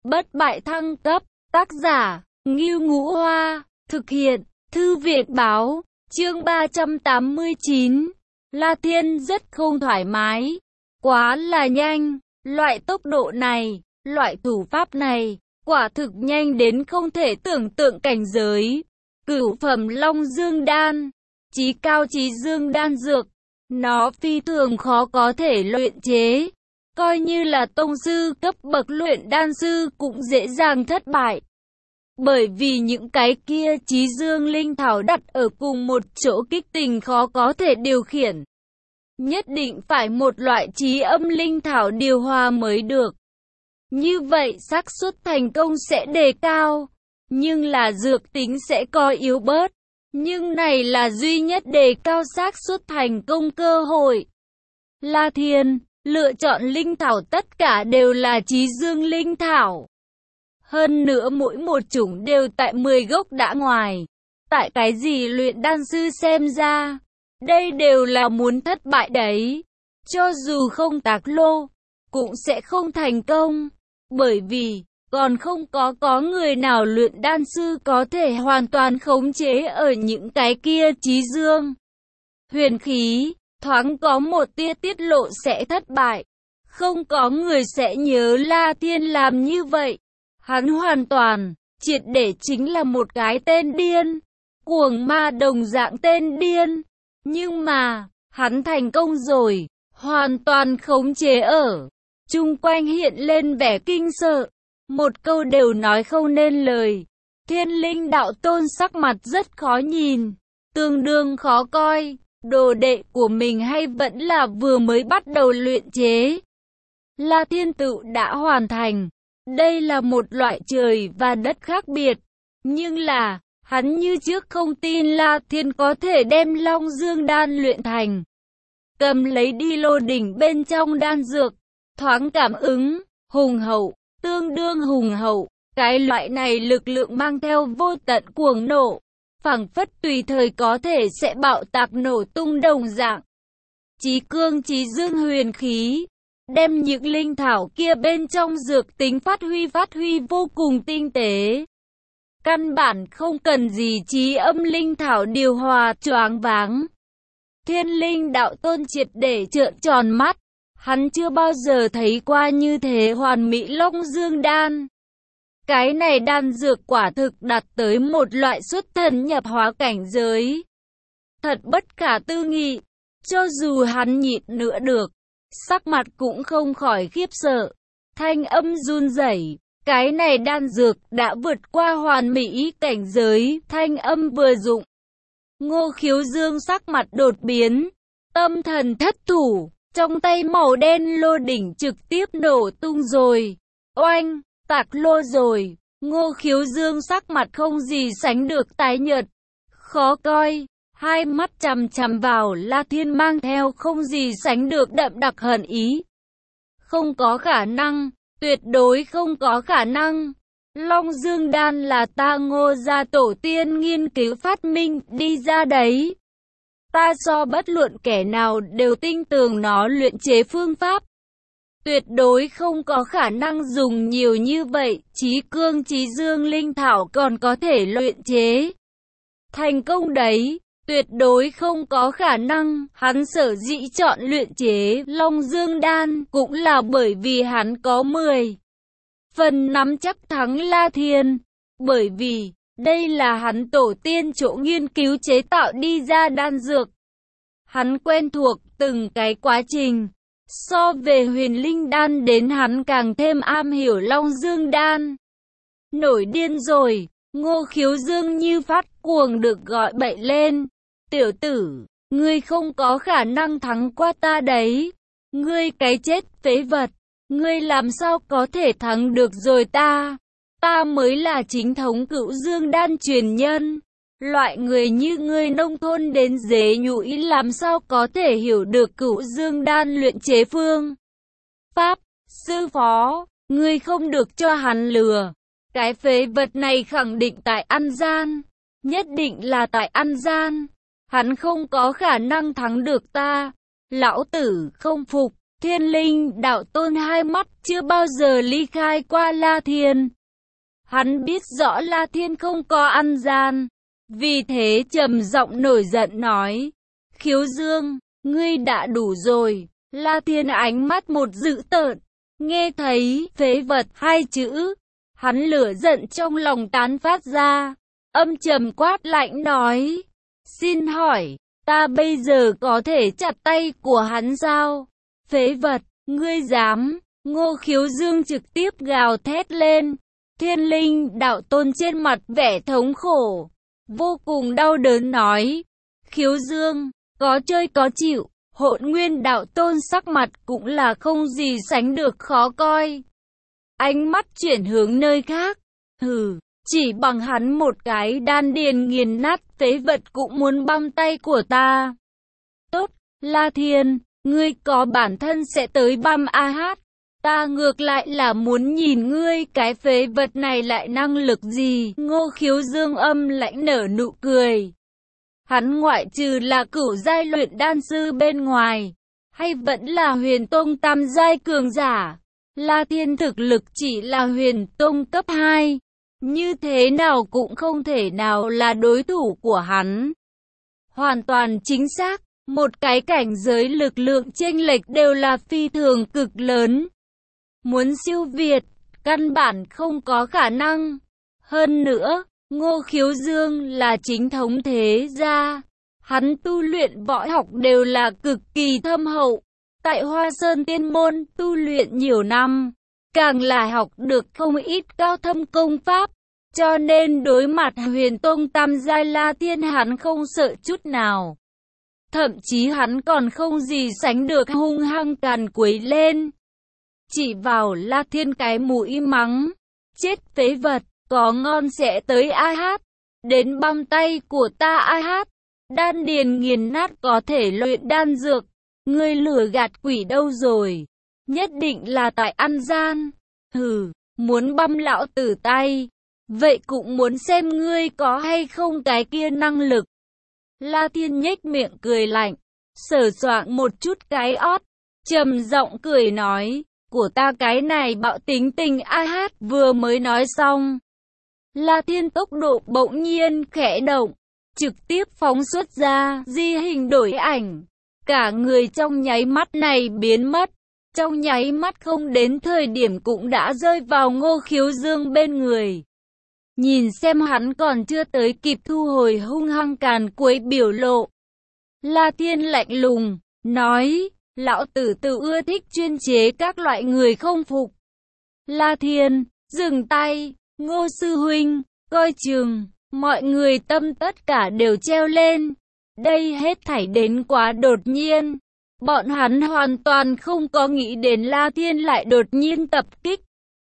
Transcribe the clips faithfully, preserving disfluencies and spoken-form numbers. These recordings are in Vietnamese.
bất bại thăng cấp, tác giả, Ngưu Ngũ Hoa, thực hiện, Thư viện Báo, chương ba trăm tám mươi chín. La Thiên rất không thoải mái, quá là nhanh, loại tốc độ này, loại thủ pháp này, quả thực nhanh đến không thể tưởng tượng cảnh giới. Cửu phẩm Long Dương Đan, chí cao chí dương đan dược, nó phi thường khó có thể luyện chế. Coi như là tông sư cấp bậc luyện đan sư cũng dễ dàng thất bại. Bởi vì những cái kia chí dương linh thảo đặt ở cùng một chỗ kích tình khó có thể điều khiển. Nhất định phải một loại chí âm linh thảo điều hòa mới được. Như vậy xác suất thành công sẽ đề cao, nhưng là dược tính sẽ có yếu bớt. Nhưng này là duy nhất đề cao xác suất thành công cơ hội. La Thiên lựa chọn linh thảo tất cả đều là chí dương linh thảo. Hơn nữa mỗi một chủng đều tại mười gốc đã ngoài. Tại cái gì luyện đan sư xem ra, đây đều là muốn thất bại đấy. Cho dù không tạc lô, cũng sẽ không thành công. Bởi vì, còn không có có người nào luyện đan sư có thể hoàn toàn khống chế ở những cái kia chí dương. Huyền khí, thoáng có một tia tiết lộ sẽ thất bại. Không có người sẽ nhớ La Thiên làm như vậy. Hắn hoàn toàn, triệt để chính là một cái tên điên. Cuồng ma đồng dạng tên điên. Nhưng mà, hắn thành công rồi, hoàn toàn khống chế ở. Chung quanh hiện lên vẻ kinh sợ. Một câu đều nói không nên lời. Thiên linh đạo tôn sắc mặt rất khó nhìn, tương đương khó coi. Đồ đệ của mình hay vẫn là vừa mới bắt đầu luyện chế. La Thiên tự đã hoàn thành. Đây là một loại trời và đất khác biệt. Nhưng là, hắn như trước không tin La Thiên có thể đem Long Dương Đan luyện thành. Cầm lấy đi lô đỉnh bên trong đan dược. Thoáng cảm ứng, hùng hậu, tương đương hùng hậu. Cái loại này lực lượng mang theo vô tận cuồng nộ. Phảng phất tùy thời có thể sẽ bạo tạc nổ tung đồng dạng. Chí cương chí dương huyền khí. Đem những linh thảo kia bên trong dược tính phát huy phát huy vô cùng tinh tế. Căn bản không cần gì chí âm linh thảo điều hòa choáng váng. Thiên linh đạo tôn triệt để trợn tròn mắt. Hắn chưa bao giờ thấy qua như thế hoàn mỹ Long Dương Đan. Cái này đan dược quả thực đạt tới một loại xuất thần nhập hóa cảnh giới. Thật bất khả tư nghị. Cho dù hắn nhịn nữa được, sắc mặt cũng không khỏi khiếp sợ. Thanh âm run rẩy. Cái này đan dược đã vượt qua hoàn mỹ cảnh giới. Thanh âm vừa dụng. Ngô Khiếu Dương sắc mặt đột biến. Tâm thần thất thủ. Trong tay màu đen lô đỉnh trực tiếp nổ tung rồi. Oanh, tạc lô rồi. Ngô Khiếu Dương sắc mặt không gì sánh được tái nhợt, khó coi, hai mắt chằm chằm vào La Thiên mang theo không gì sánh được đậm đặc hận ý. Không có khả năng, tuyệt đối không có khả năng. Long Dương Đan là ta Ngô gia tổ tiên nghiên cứu phát minh đi ra đấy. Ta so bất luận kẻ nào đều tin tưởng nó luyện chế phương pháp. Tuyệt đối không có khả năng dùng nhiều như vậy, chí cương chí dương linh thảo còn có thể luyện chế thành công đấy, tuyệt đối không có khả năng. Hắn sở dĩ chọn luyện chế Long Dương Đan cũng là bởi vì hắn có mười phần nắm chắc thắng La Thiên, bởi vì đây là hắn tổ tiên chỗ nghiên cứu chế tạo đi ra đan dược. Hắn quen thuộc từng cái quá trình. So về huyền linh đan đến hắn càng thêm am hiểu Long Dương Đan. Nổi điên rồi, Ngô Khiếu Dương như phát cuồng được gọi bậy lên. Tiểu tử, ngươi không có khả năng thắng qua ta đấy. Ngươi cái chết phế vật, ngươi làm sao có thể thắng được rồi ta. Ta mới là chính thống Cửu Dương Đan truyền nhân. Loại người như ngươi nông thôn đến dế nhũi làm sao có thể hiểu được Cửu Dương Đan luyện chế phương pháp. Sư phó, ngươi không được cho hắn lừa. Cái phế vật này khẳng định tại ăn gian. Nhất định là tại ăn gian. Hắn không có khả năng thắng được ta. Lão tử không phục. Thiên Linh đạo tôn hai mắt chưa bao giờ ly khai qua La Thiên. Hắn biết rõ La Thiên không có ăn gian, vì thế trầm giọng nổi giận nói, Khiếu Dương, ngươi đã đủ rồi. La Thiên ánh mắt một dữ tợn, nghe thấy phế vật hai chữ, hắn lửa giận trong lòng tán phát ra, âm trầm quát lạnh nói, xin hỏi, ta bây giờ có thể chặt tay của hắn sao? Phế vật, ngươi dám? Ngô Khiếu Dương trực tiếp gào thét lên. Thiên Linh đạo tôn trên mặt vẻ thống khổ, vô cùng đau đớn nói, Khiếu Dương, có chơi có chịu. Hỗn Nguyên đạo tôn sắc mặt cũng là không gì sánh được khó coi. Ánh mắt chuyển hướng nơi khác. Hừ, chỉ bằng hắn một cái đan điền nghiền nát phế vật cũng muốn băm tay của ta. Tốt, La Thiên, ngươi có bản thân sẽ tới băm a hát. Ta ngược lại là muốn nhìn ngươi cái phế vật này lại năng lực gì. Ngô Khiếu Dương âm lãnh nở nụ cười. Hắn ngoại trừ là cửu giai luyện đan sư bên ngoài, hay vẫn là huyền tông tam giai cường giả. La Thiên thực lực chỉ là huyền tông cấp hai, như thế nào cũng không thể nào là đối thủ của hắn. Hoàn toàn chính xác, một cái cảnh giới lực lượng chênh lệch đều là phi thường cực lớn. Muốn siêu việt, căn bản không có khả năng. Hơn nữa, Ngô Khiếu Dương là chính thống thế gia. Hắn tu luyện võ học đều là cực kỳ thâm hậu. Tại Hoa Sơn Tiên Môn tu luyện nhiều năm, càng là học được không ít cao thâm công pháp. Cho nên đối mặt huyền tông tam giai La Thiên hắn không sợ chút nào. Thậm chí hắn còn không gì sánh được hung hăng càn quấy lên. Chỉ vào La Thiên cái mũi mắng, chết phế vật, có ngon sẽ tới a hát, đến băm tay của ta a hát, đan điền nghiền nát có thể luyện đan dược, ngươi lừa gạt quỷ đâu rồi, nhất định là tại ăn gian, hừ, muốn băm lão tử tay, vậy cũng muốn xem ngươi có hay không cái kia năng lực. La Thiên nhếch miệng cười lạnh, sờ soạng một chút cái ót, trầm giọng cười nói, của ta cái này bạo tính tình a hát. Vừa mới nói xong, La Thiên tốc độ bỗng nhiên khẽ động, trực tiếp phóng xuất ra di hình đổi ảnh, cả người trong nháy mắt này biến mất, trong nháy mắt không đến thời điểm cũng đã rơi vào Ngô Khiếu Dương bên người. Nhìn xem hắn còn chưa tới kịp thu hồi hung hăng càn quấy biểu lộ, La Thiên lạnh lùng nói, lão tử tự ưa thích chuyên chế các loại người không phục. La Thiên, dừng tay. Ngô sư huynh, coi chừng. Mọi người tâm tất cả đều treo lên. Đây hết thảy đến quá đột nhiên. Bọn hắn hoàn toàn không có nghĩ đến La Thiên lại đột nhiên tập kích.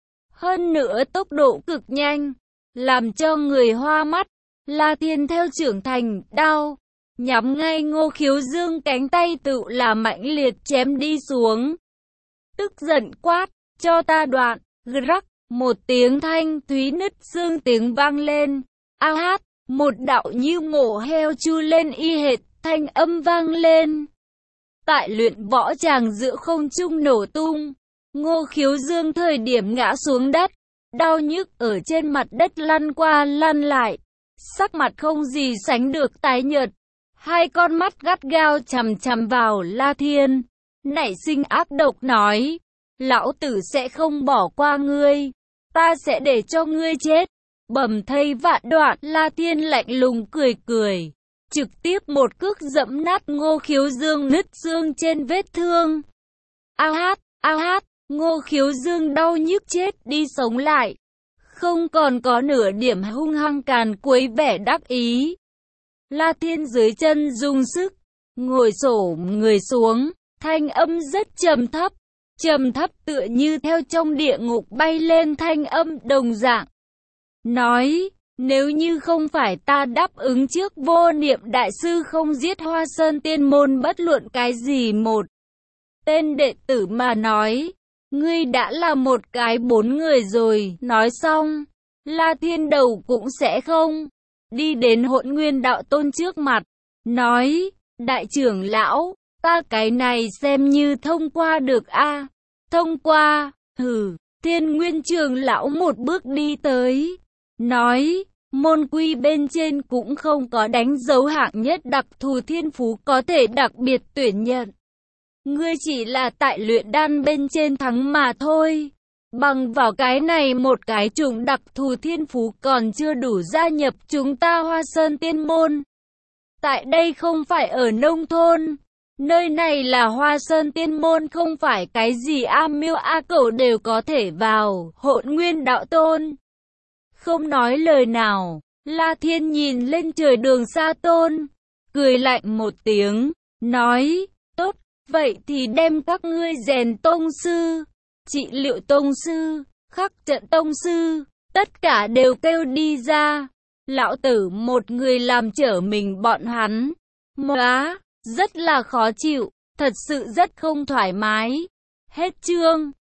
Hơn nữa tốc độ cực nhanh, làm cho người hoa mắt. La Thiên theo trưởng thành đao, nhắm ngay Ngô Khiếu Dương cánh tay tự là mạnh liệt chém đi xuống. Tức giận quát, cho ta đoạn, rắc, một tiếng thanh thúy nứt xương tiếng vang lên. A hát, một đạo như mổ heo chu lên y hệt, thanh âm vang lên. Tại luyện võ tràng giữa không trung nổ tung, Ngô Khiếu Dương thời điểm ngã xuống đất, đau nhức ở trên mặt đất lăn qua lăn lại, sắc mặt không gì sánh được tái nhợt. Hai con mắt gắt gao chằm chằm vào La Thiên, nảy sinh ác độc nói, lão tử sẽ không bỏ qua ngươi, ta sẽ để cho ngươi chết, bầm thây vạn đoạn. La Thiên lạnh lùng cười cười, trực tiếp một cước dẫm nát Ngô Khiếu Dương nứt xương trên vết thương. A hát, a hát, Ngô Khiếu Dương đau nhức chết đi sống lại, không còn có nửa điểm hung hăng càn quấy vẻ đắc ý. La Thiên dưới chân dùng sức, ngồi xổm người xuống, thanh âm rất trầm thấp, trầm thấp tựa như theo trong địa ngục bay lên thanh âm đồng dạng. Nói, nếu như không phải ta đáp ứng trước Vô Niệm đại sư không giết Hoa Sơn Tiên Môn bất luận cái gì một tên đệ tử mà nói, ngươi đã là một cái bốn người rồi. Nói xong, La Thiên đầu cũng sẽ không đi đến Hỗn Nguyên đạo tôn trước mặt, nói, đại trưởng lão, Ta cái này xem như thông qua được a. Thông qua, hừ, Thiên Nguyên Trường lão một bước đi tới, nói, môn quy bên trên cũng không có đánh dấu hạng nhất đặc thù thiên phú có thể đặc biệt tuyển nhận. Ngươi chỉ là tại luyện đan bên trên thắng mà thôi. Bằng vào cái này một cái chủng đặc thù thiên phú còn chưa đủ gia nhập chúng ta Hoa Sơn Tiên Môn. Tại đây không phải ở nông thôn. Nơi này là Hoa Sơn Tiên Môn, không phải cái gì A Miêu A Cẩu đều có thể vào. Hỗn Nguyên Đạo Tôn không nói lời nào. La Thiên nhìn lên trời Đường Sa Tôn, cười lạnh một tiếng, nói, tốt, vậy thì đem các ngươi rèn tông sư, trị liệu tông sư, khắc trận tông sư, tất cả đều kêu đi ra. Lão tử một người làm trở mình bọn hắn. Móa, rất là khó chịu, thật sự rất không thoải mái. Hết chương.